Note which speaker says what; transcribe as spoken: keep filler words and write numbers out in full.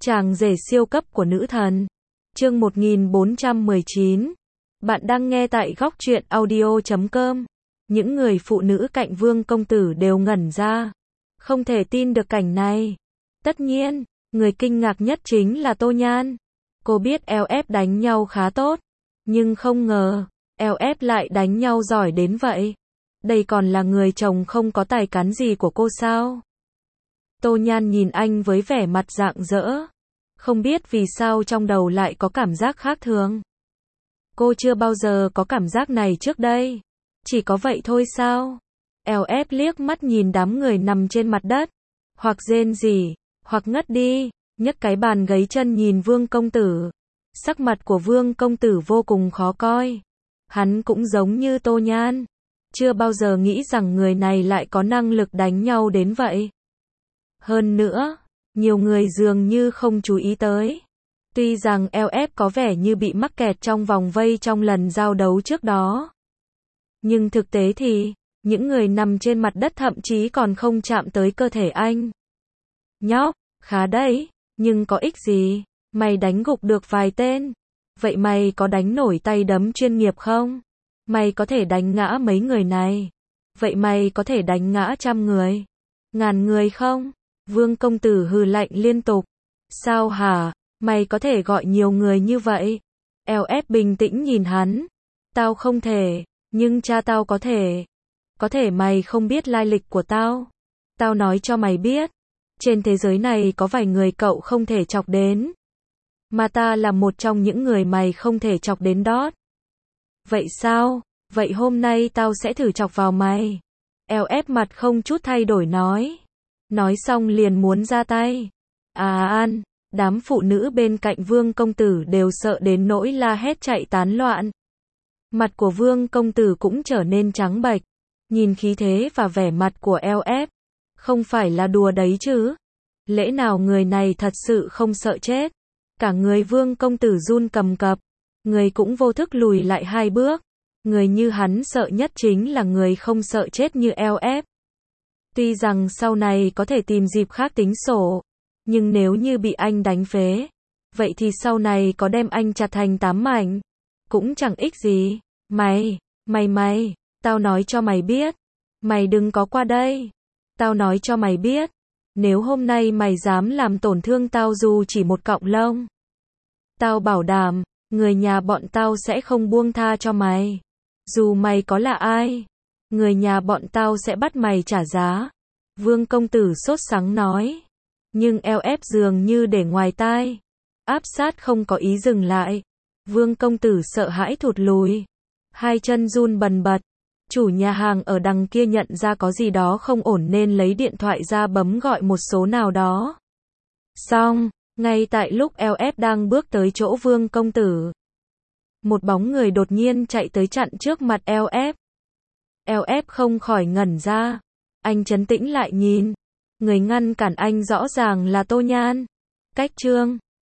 Speaker 1: Chàng rể siêu cấp của nữ thần. Chương một nghìn bốn trăm mười chín. Bạn đang nghe tại góc truyện audio chấm com. Những người phụ nữ cạnh Vương công tử đều ngẩn ra. Không thể tin được cảnh này. Tất nhiên, người kinh ngạc nhất chính là Tô Nhan. Cô biết eo ép đánh nhau khá tốt, nhưng không ngờ, eo ép lại đánh nhau giỏi đến vậy. Đây còn là người chồng không có tài cán gì của cô sao? Tô Nhan nhìn anh với vẻ mặt rạng rỡ. Không biết vì sao trong đầu lại có cảm giác khác thường. Cô chưa bao giờ có cảm giác này trước đây. Chỉ có vậy thôi sao? eo ép liếc mắt nhìn đám người nằm trên mặt đất. Hoặc rên rỉ, hoặc ngất đi, nhấc cái bàn gáy chân nhìn Vương công tử. Sắc mặt của Vương công tử vô cùng khó coi. Hắn cũng giống như Tô Nhan. Chưa bao giờ nghĩ rằng người này lại có năng lực đánh nhau đến vậy. Hơn nữa, nhiều người dường như không chú ý tới. Tuy rằng eo ép có vẻ như bị mắc kẹt trong vòng vây trong lần giao đấu trước đó. Nhưng thực tế thì, những người nằm trên mặt đất thậm chí còn không chạm tới cơ thể anh. Nhóc, khá đấy, nhưng có ích gì? Mày đánh gục được vài tên. Vậy mày có đánh nổi tay đấm chuyên nghiệp không? Mày có thể đánh ngã mấy người này. Vậy mày có thể đánh ngã trăm người, ngàn người không? Vương công tử hừ lạnh liên tục. Sao hả? Mày có thể gọi nhiều người như vậy? eo ép bình tĩnh nhìn hắn. Tao không thể, nhưng cha tao có thể. Có thể mày không biết lai lịch của tao. Tao nói cho mày biết. Trên thế giới này có vài người cậu không thể chọc đến. Mà ta là một trong những người mày không thể chọc đến đó. Vậy sao? Vậy hôm nay tao sẽ thử chọc vào mày. eo ép mặt không chút thay đổi nói. Nói xong liền muốn ra tay. À an, đám phụ nữ bên cạnh Vương công tử đều sợ đến nỗi la hét chạy tán loạn. Mặt của Vương công tử cũng trở nên trắng bệch. Nhìn khí thế và vẻ mặt của eo ép. Không phải là đùa đấy chứ. Lẽ nào người này thật sự không sợ chết? Cả người Vương công tử run cầm cập. Người cũng vô thức lùi lại hai bước. Người như hắn sợ nhất chính là người không sợ chết như eo ép. Tuy rằng sau này có thể tìm dịp khác tính sổ. Nhưng nếu như bị anh đánh phế, vậy thì sau này có đem anh chặt thành tám mảnh cũng chẳng ích gì. Mày, mày mày, tao nói cho mày biết. Mày đừng có qua đây. Tao nói cho mày biết. Nếu hôm nay mày dám làm tổn thương tao dù chỉ một cọng lông, tao bảo đảm, người nhà bọn tao sẽ không buông tha cho mày. Dù mày có là ai, người nhà bọn tao sẽ bắt mày trả giá. Vương công tử sốt sắng nói. Nhưng eo ép dường như để ngoài tai. Áp sát không có ý dừng lại. Vương công tử sợ hãi thụt lùi. Hai chân run bần bật. Chủ nhà hàng ở đằng kia nhận ra có gì đó không ổn nên lấy điện thoại ra bấm gọi một số nào đó. Xong, ngay tại lúc eo ép đang bước tới chỗ Vương công tử, một bóng người đột nhiên chạy tới chặn trước mặt eo ép. eo ép không khỏi ngẩn ra. Anh trấn tĩnh lại nhìn. Người ngăn cản anh rõ ràng là Tô Nhan. Cách trương,